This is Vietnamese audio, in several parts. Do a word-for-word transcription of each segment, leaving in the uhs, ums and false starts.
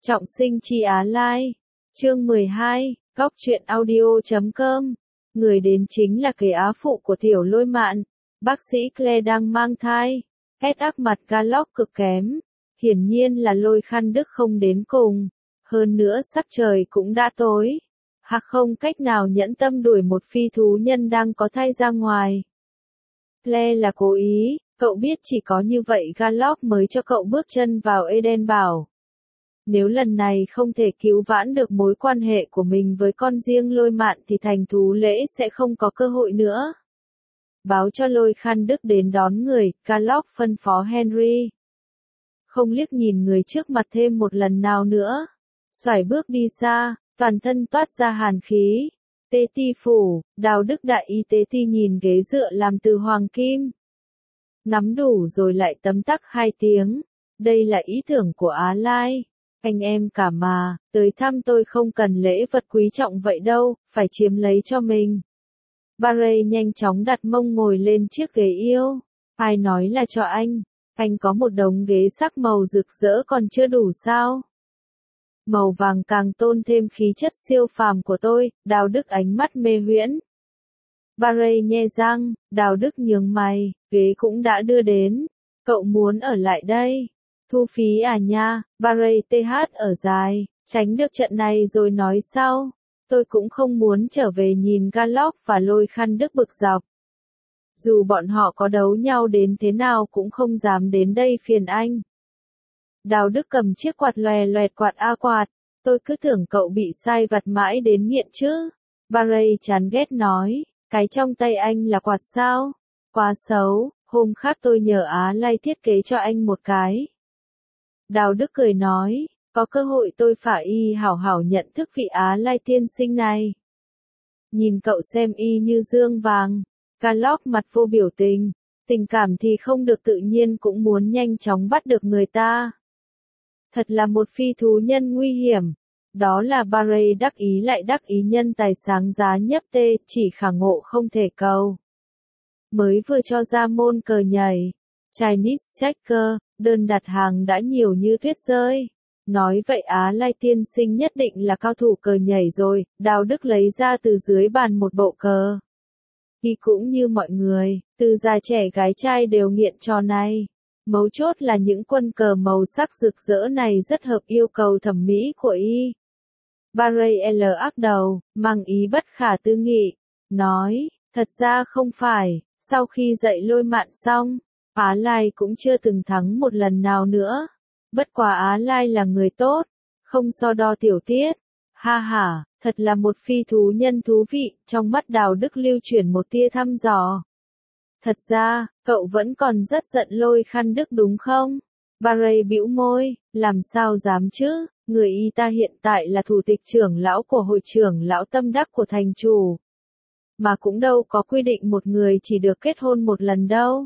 Trọng sinh chi Á Lai. Chương mười hai, Góc truyện audio chấm com. Người đến chính là kế á phụ của Tiểu Lôi Mạn. Bác sĩ Claire đang mang thai. Ed ác mặt Garlock cực kém. Hiển nhiên là Lôi Khăn Đức không đến cùng. Hơn nữa sắc trời cũng đã tối. Hạc không cách nào nhẫn tâm đuổi một phi thú nhân đang có thai ra ngoài. Claire là cố ý, cậu biết chỉ có như vậy Garlock mới cho cậu bước chân vào Eden Bảo. Nếu lần này không thể cứu vãn được mối quan hệ của mình với con riêng Lôi Mạn thì thành thú lễ sẽ không có cơ hội nữa. Báo cho Lôi Khăn Đức đến đón người, Garlock phân phó Henry. Không liếc nhìn người trước mặt thêm một lần nào nữa. Xoải bước đi xa, toàn thân toát ra hàn khí. Tế ti phủ, Đào Đức đại y tế ti nhìn ghế dựa làm từ hoàng kim. Nắm đủ rồi lại tấm tắc hai tiếng. Đây là ý tưởng của Á Lai. Anh em cả mà, tới thăm tôi không cần lễ vật quý trọng vậy đâu, phải chiếm lấy cho mình. Barry nhanh chóng đặt mông ngồi lên chiếc ghế yêu. Ai nói là cho anh? Anh có một đống ghế sắc màu rực rỡ còn chưa đủ sao? Màu vàng càng tôn thêm khí chất siêu phàm của tôi, Đào Đức ánh mắt mê huyễn. Barry nhe răng, Đào Đức nhướng mày, ghế cũng đã đưa đến. Cậu muốn ở lại đây? Thu phí à nha, Barry tê hát ở dài, tránh được trận này rồi nói sau. Tôi cũng không muốn trở về nhìn Garlock và Lôi Khăn Đức bực dọc. Dù bọn họ có đấu nhau đến thế nào cũng không dám đến đây phiền anh. Đào Đức cầm chiếc quạt lòe loẹt quạt a quạt, tôi cứ tưởng cậu bị sai vặt mãi đến nghiện chứ. Barry chán ghét nói, cái trong tay anh là quạt sao? Quá xấu, hôm khác tôi nhờ Á Lai thiết kế cho anh một cái. Đào Đức cười nói, có cơ hội tôi phải y hảo hảo nhận thức vị Á Lai tiên sinh này. Nhìn cậu xem y như dương vàng. Garlock mặt vô biểu tình, tình cảm thì không được tự nhiên cũng muốn nhanh chóng bắt được người ta. Thật là một phi thú nhân nguy hiểm. Đó là Barry đắc ý lại đắc ý nhân tài sáng giá nhấp tê, chỉ khả ngộ không thể cầu. Mới vừa cho ra môn cờ nhảy. Chinese Checker, đơn đặt hàng đã nhiều như tuyết rơi. Nói vậy Á Lai tiên sinh nhất định là cao thủ cờ nhảy rồi, Đào Đức lấy ra từ dưới bàn một bộ cờ. Y cũng như mọi người, từ già trẻ gái trai đều nghiện trò này. Mấu chốt là những quân cờ màu sắc rực rỡ này rất hợp yêu cầu thẩm mỹ của Y. Barry L ác đầu, mang ý bất khả tư nghị, nói, thật ra không phải, sau khi dạy Lôi Mạn xong, Á Lai cũng chưa từng thắng một lần nào nữa. Bất quá Á Lai là người tốt, không so đo tiểu tiết. Ha ha, thật là một phi thú nhân thú vị, trong mắt Đào Đức lưu chuyển một tia thăm dò. Thật ra, cậu vẫn còn rất giận Lôi Khăn Đức đúng không? Barry bĩu môi, làm sao dám chứ, người y ta hiện tại là thủ tịch trưởng lão của hội trưởng lão tâm đắc của thành chủ. Mà cũng đâu có quy định một người chỉ được kết hôn một lần đâu.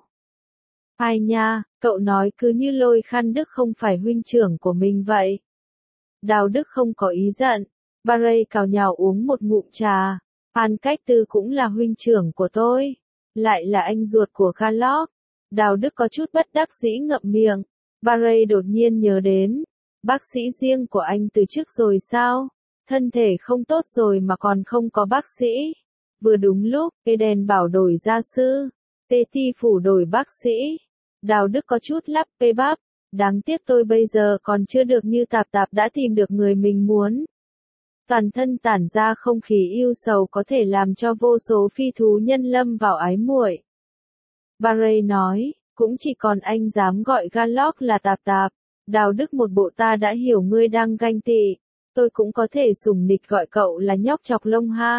Ai nha, cậu nói cứ như Lôi Khăn Đức không phải huynh trưởng của mình vậy. Đào Đức không có ý giận. Barry cào nhào uống một ngụm trà. An Cách Tư cũng là huynh trưởng của tôi. Lại là anh ruột của Garlock. Đào Đức có chút bất đắc dĩ ngậm miệng. Barry đột nhiên nhớ đến. Bác sĩ riêng của anh từ trước rồi sao? Thân thể không tốt rồi mà còn không có bác sĩ. Vừa đúng lúc, Eden bảo đổi gia sư. Tê ti phủ đổi bác sĩ. Đào Đức có chút lắp bê bắp. Đáng tiếc tôi bây giờ còn chưa được như Tạp Tạp đã tìm được người mình muốn. Toàn thân tản ra không khí yêu sầu có thể làm cho vô số phi thú nhân lâm vào ái muội. Barry nói, cũng chỉ còn anh dám gọi Garlock là Tạp Tạp. Đào Đức một bộ ta đã hiểu ngươi đang ganh tị. Tôi cũng có thể sủng nịch gọi cậu là nhóc chọc lông ha.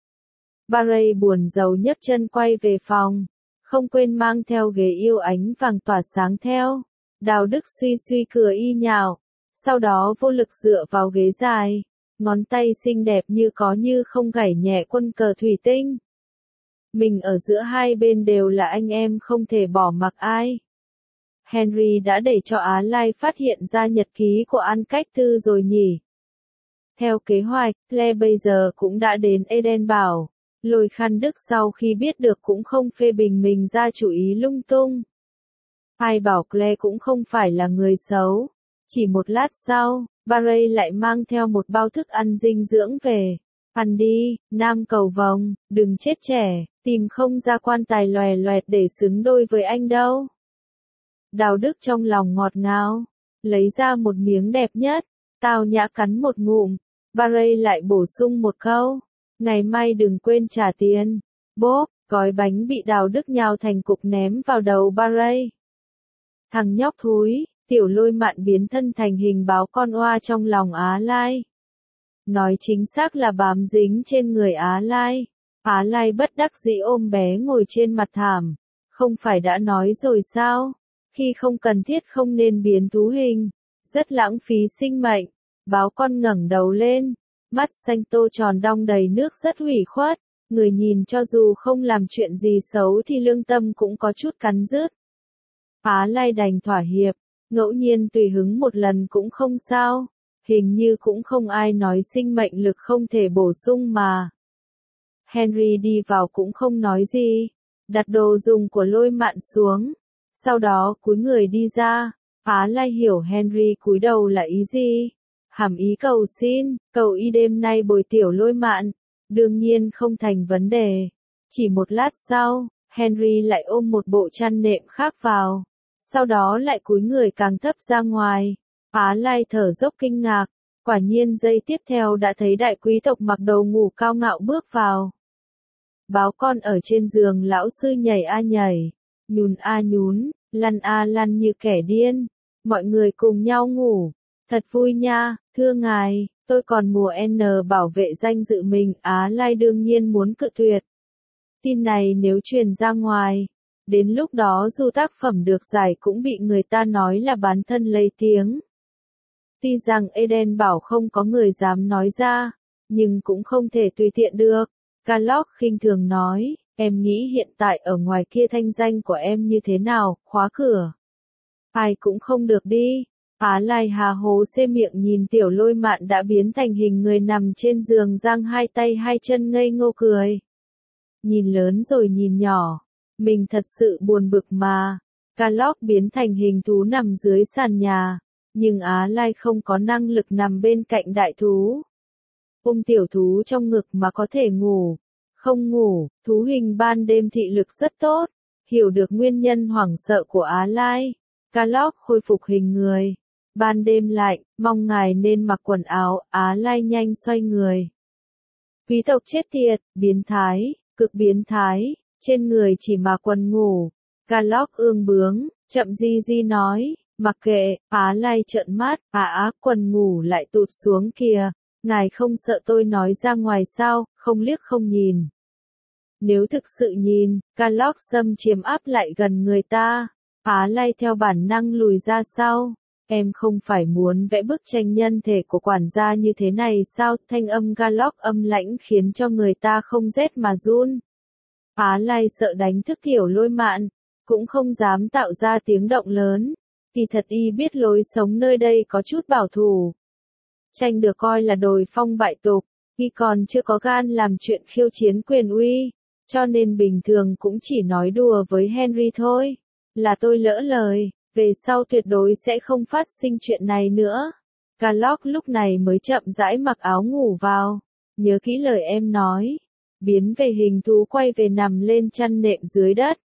Barry buồn rầu nhấc chân quay về phòng. Không quên mang theo ghế yêu ánh vàng tỏa sáng theo. Đào Đức suy suy cửa y nhào. Sau đó vô lực dựa vào ghế dài. Ngón tay xinh đẹp như có như không gảy nhẹ quân cờ thủy tinh. Mình ở giữa hai bên đều là anh em không thể bỏ mặc ai. Henry đã để cho Á Lai phát hiện ra nhật ký của An Cách Tư rồi nhỉ. Theo kế hoạch, Claire bây giờ cũng đã đến Eden Bảo. Lôi Khăn Đức sau khi biết được cũng không phê bình mình ra chủ ý lung tung. Ai bảo Claire cũng không phải là người xấu. Chỉ một lát sau, Barry lại mang theo một bao thức ăn dinh dưỡng về. Ăn đi, nam cầu vồng, đừng chết trẻ, tìm không ra quan tài lòe loẹt để xứng đôi với anh đâu. Đào Đức trong lòng ngọt ngào, lấy ra một miếng đẹp nhất, tao nhã cắn một ngụm, Barry lại bổ sung một câu, ngày mai đừng quên trả tiền. Bốp, gói bánh bị Đào Đức nhào thành cục ném vào đầu Barry. Thằng nhóc thúi, Tiểu Lôi Mạn biến thân thành hình báo con oa trong lòng Á Lai. Nói chính xác là bám dính trên người Á Lai. Á Lai bất đắc dĩ ôm bé ngồi trên mặt thảm. Không phải đã nói rồi sao? Khi không cần thiết không nên biến thú hình. Rất lãng phí sinh mệnh. Báo con ngẩng đầu lên. Mắt xanh tô tròn đong đầy nước rất ủy khuất. Người nhìn cho dù không làm chuyện gì xấu thì lương tâm cũng có chút cắn rứt. Á Lai đành thỏa hiệp. Ngẫu nhiên tùy hứng một lần cũng không sao. Hình như cũng không ai nói sinh mệnh lực không thể bổ sung mà. Henry đi vào cũng không nói gì. Đặt đồ dùng của Lôi Mạn xuống. Sau đó cúi người đi ra. Á Lai hiểu Henry cúi đầu là ý gì. Hàm ý cầu xin, cầu y đêm nay bồi Tiểu Lôi Mạn. Đương nhiên không thành vấn đề. Chỉ một lát sau, Henry lại ôm một bộ chăn nệm khác vào. Sau đó lại cúi người càng thấp ra ngoài. Á Lai thở dốc kinh ngạc. Quả nhiên giây tiếp theo đã thấy đại quý tộc mặc đồ ngủ cao ngạo bước vào. Báo con ở trên giường lão sư nhảy a nhảy, nhún a nhún, lăn a lăn như kẻ điên. Mọi người cùng nhau ngủ. Thật vui nha, thưa ngài, tôi còn mùa N bảo vệ danh dự mình. Á Lai đương nhiên muốn cự tuyệt. Tin này nếu truyền ra ngoài, đến lúc đó dù tác phẩm được giải cũng bị người ta nói là bán thân lấy tiếng. Tuy rằng Eden bảo không có người dám nói ra, nhưng cũng không thể tùy tiện được. Carlock khinh thường nói, em nghĩ hiện tại ở ngoài kia thanh danh của em như thế nào, khóa cửa. Ai cũng không được đi. Á Lai hà hố xê miệng nhìn Tiểu Lôi Mạn đã biến thành hình người nằm trên giường giang hai tay hai chân ngây ngô cười. Nhìn lớn rồi nhìn nhỏ. Mình thật sự buồn bực mà. Carlock biến thành hình thú nằm dưới sàn nhà. Nhưng Á Lai không có năng lực nằm bên cạnh đại thú. Ôm tiểu thú trong ngực mà có thể ngủ. Không ngủ, thú hình ban đêm thị lực rất tốt. Hiểu được nguyên nhân hoảng sợ của Á Lai. Carlock khôi phục hình người. Ban đêm lạnh, mong ngài nên mặc quần áo. Á Lai nhanh xoay người. Quý tộc chết tiệt, biến thái, cực biến thái. Trên người chỉ mặc quần ngủ. Carlock ương bướng, chậm di di nói. Mặc kệ, Á Lai trợn mắt, á á, quần ngủ lại tụt xuống kìa. Ngài không sợ tôi nói ra ngoài sao, không liếc không nhìn. Nếu thực sự nhìn, Carlock xâm chiếm áp lại gần người ta. Á Lai theo bản năng lùi ra sau. Em không phải muốn vẽ bức tranh nhân thể của quản gia như thế này sao? Thanh âm Carlock âm lãnh khiến cho người ta không rét mà run. Á Lai sợ đánh thức Tiểu Lôi Mạn, cũng không dám tạo ra tiếng động lớn. Kỳ thật y biết lối sống nơi đây có chút bảo thủ. Tranh được coi là đồi phong bại tục, y còn chưa có gan làm chuyện khiêu chiến quyền uy, cho nên bình thường cũng chỉ nói đùa với Henry thôi. Là tôi lỡ lời, về sau tuyệt đối sẽ không phát sinh chuyện này nữa. Carlock lúc này mới chậm rãi mặc áo ngủ vào. Nhớ kỹ lời em nói. Biến về hình thú quay về nằm lên chăn nệm dưới đất.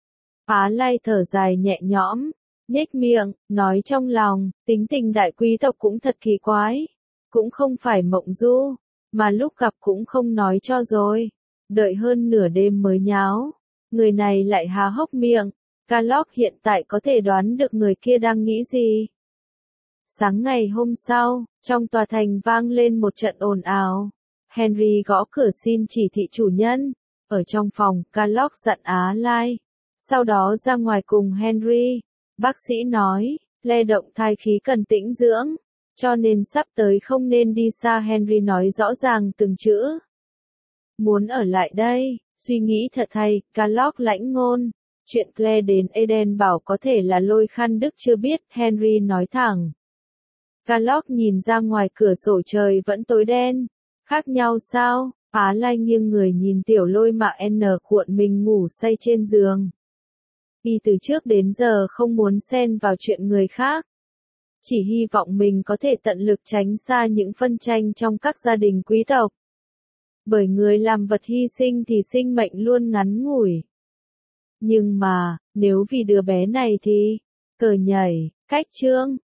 Á Lai thở dài nhẹ nhõm. Nhếch miệng, nói trong lòng, tính tình đại quý tộc cũng thật kỳ quái. Cũng không phải mộng du, mà lúc gặp cũng không nói cho rồi. Đợi hơn nửa đêm mới nháo. Người này lại há hốc miệng. Carlock hiện tại có thể đoán được người kia đang nghĩ gì. Sáng ngày hôm sau, trong tòa thành vang lên một trận ồn ào. Henry gõ cửa xin chỉ thị chủ nhân. Ở trong phòng, Carlock dặn Á Lai. Sau đó ra ngoài cùng Henry. Bác sĩ nói, Lê động thai khí cần tĩnh dưỡng, cho nên sắp tới không nên đi xa. Henry nói rõ ràng từng chữ. Muốn ở lại đây, suy nghĩ thật thay, Carlock lãnh ngôn. Chuyện Claire đến Eden bảo có thể là Lôi Khăn Đức chưa biết, Henry nói thẳng. Carlock nhìn ra ngoài cửa sổ trời vẫn tối đen. Khác nhau sao? Á Lai nghiêng người nhìn Tiểu Lôi Mạn n cuộn mình ngủ say trên giường. Y từ trước đến giờ không muốn xen vào chuyện người khác. chỉ hy vọng mình có thể tận lực tránh xa những phân tranh trong các gia đình quý tộc. Bởi người làm vật hy sinh thì sinh mệnh luôn ngắn ngủi. Nhưng mà, nếu vì đứa bé này thì, cờ nhảy, cách chương.